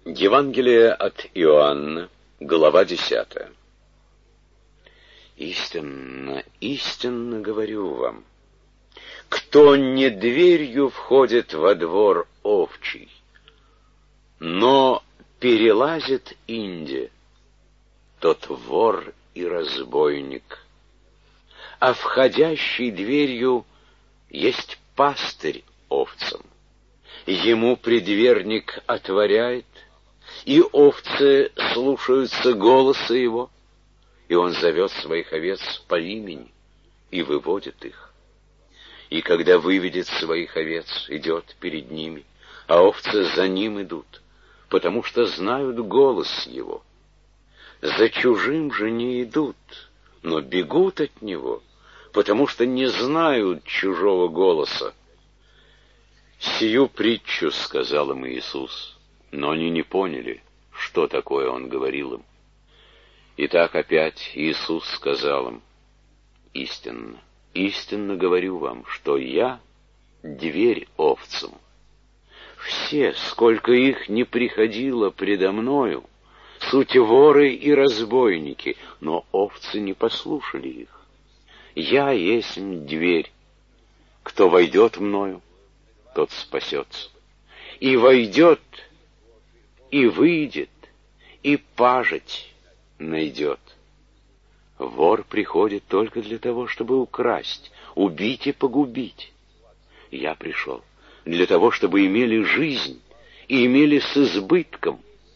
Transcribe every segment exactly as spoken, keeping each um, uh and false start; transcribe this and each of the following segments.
Евангелие от Иоанна, глава десятая. Истинно, истинно говорю вам, кто не дверью входит во двор овчий, но перелазит инде, тот вор и разбойник. А входящий дверью есть пастырь овцам. Ему предверник отворяет, и овцы слушаются голоса его, и он зовет своих овец по имени и выводит их. И когда выведет своих овец, идет перед ними, а овцы за ним идут, потому что знают голос его. За чужим же не идут, но бегут от него, потому что не знают чужого голоса. Сию притчу сказал им Иисус, но они не поняли, что такое Он говорил им. Итак, опять Иисус сказал им: истинно, истинно говорю вам, что Я — дверь овцам. Все, сколько их не приходило предо Мною, суть воры и разбойники, но овцы не послушали их. Я есть дверь. Кто войдет Мною, тот спасется. И войдет, и выйдет, и пажить найдет. Вор приходит только для того, чтобы украсть, убить и погубить. Я пришел для того, чтобы имели жизнь и имели с избытком.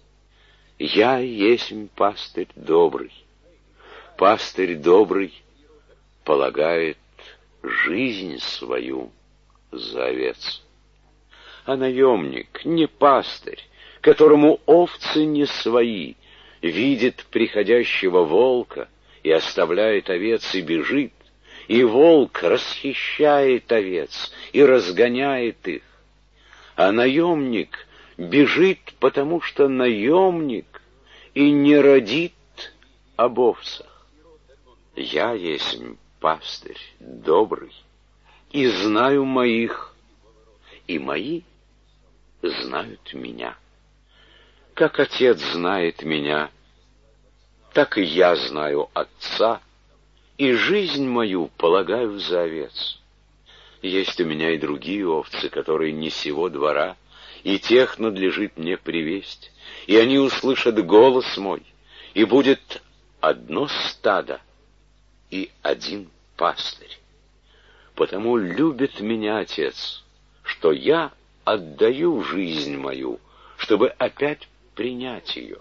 Я есть пастырь добрый. Пастырь добрый полагает жизнь свою за овец. А наемник, не пастырь, которому овцы не свои, видит приходящего волка и оставляет овец и бежит, и волк расхищает овец и разгоняет их. А наемник бежит, потому что наемник и не родит об овцах. Я есть пастырь добрый, и знаю моих, и мои знают меня. Как Отец знает меня, так и я знаю Отца, и жизнь мою полагаю за овец. Есть у меня и другие овцы, которые не сего двора, и тех надлежит мне привесть, и они услышат голос мой, и будет одно стадо и один пастырь. Потому любит меня Отец, что я отдаю жизнь мою, чтобы опять принять ее.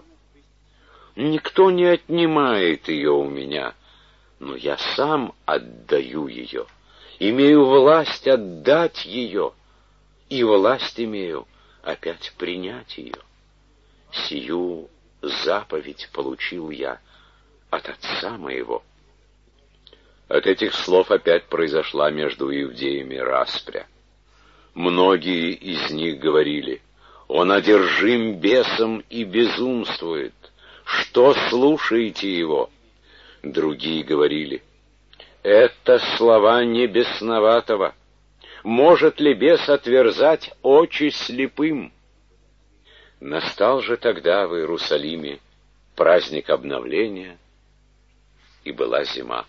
Никто не отнимает ее у меня, но я сам отдаю ее, имею власть отдать ее, и власть имею опять принять ее. Сию заповедь получил я от Отца моего. От этих слов опять произошла между иудеями распря. Многие из них говорили: он одержим бесом и безумствует. Что слушаете его? Другие говорили: это слова не бесноватого. Может ли бес отверзать очи слепым? Настал же тогда в Иерусалиме праздник обновления, и была зима.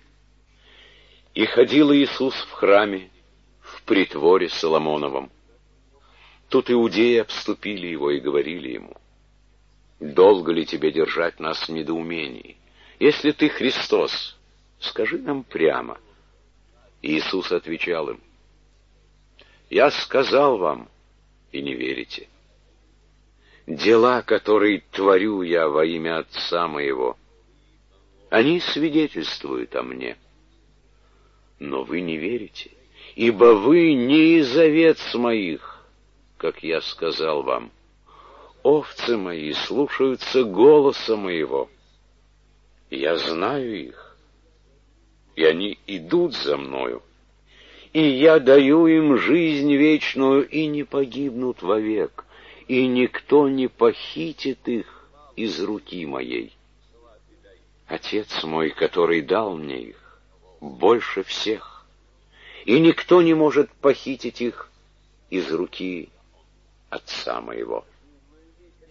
И ходил Иисус в храме, в притворе Соломоновом. Тут иудеи обступили его и говорили ему: долго ли тебе держать нас в недоумении? Если ты Христос, скажи нам прямо. Иисус отвечал им: я сказал вам, и не верите. Дела, которые творю я во имя Отца моего, они свидетельствуют о мне. Но вы не верите, ибо вы не из овец моих, как я сказал вам. Овцы мои слушаются голоса моего. Я знаю их, и они идут за мною, и я даю им жизнь вечную, и не погибнут вовек, и никто не похитит их из руки моей. Отец мой, который дал мне их, больше всех, и никто не может похитить их из руки Отца моего.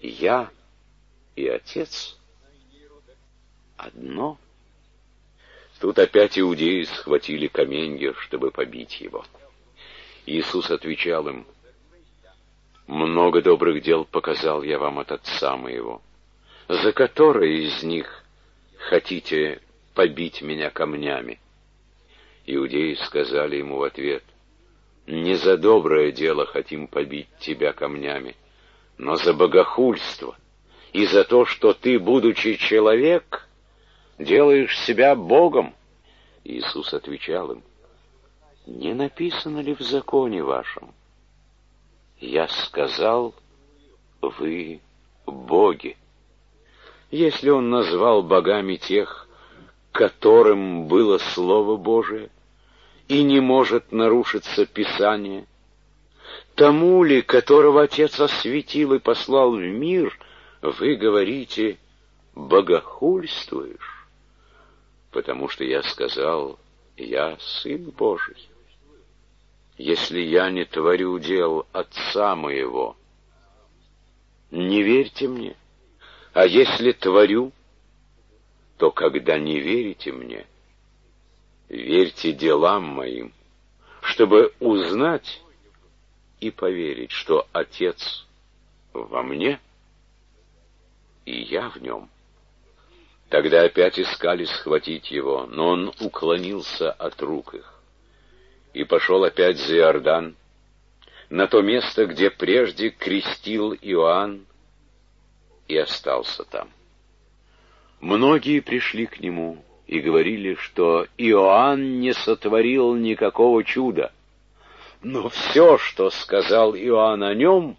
я и Отец одно. Тут опять иудеи схватили каменья, чтобы побить его. Иисус отвечал им: много добрых дел показал я вам от Отца моего. За которое из них хотите побить меня камнями? Иудеи сказали ему в ответ: не за доброе дело хотим побить тебя камнями, но за богохульство и за то, что ты, будучи человек, делаешь себя Богом. Иисус отвечал им: не написано ли в законе вашем: я сказал, вы боги? Если он назвал богами тех, которым было Слово Божие, и не может нарушиться Писание, тому ли, которого Отец осветил и послал в мир, вы говорите: богохульствуешь? Потому что я сказал: я Сын Божий. Если я не творю дел Отца моего, не верьте мне, а если творю, то когда не верите мне, верьте делам моим, чтобы узнать и поверить, что Отец во мне, и я в нем. Тогда опять искали схватить его, но он уклонился от рук их и пошел опять за Иордан, на то место, где прежде крестил Иоанн, и остался там. Многие пришли к нему и говорили, что Иоанн не сотворил никакого чуда, но все, что сказал Иоанн о нем,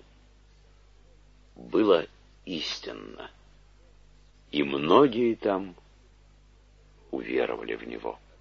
было истинно, и многие там уверовали в него.